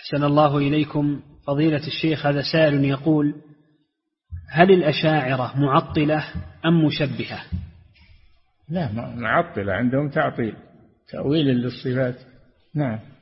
أحسن الله إليكم فضيلة الشيخ. هذا سائل يقول: هل الأشاعرة معطلة أم مشبهة؟ لا، معطلة، عندهم تعطيل، تأويل للصفات. نعم.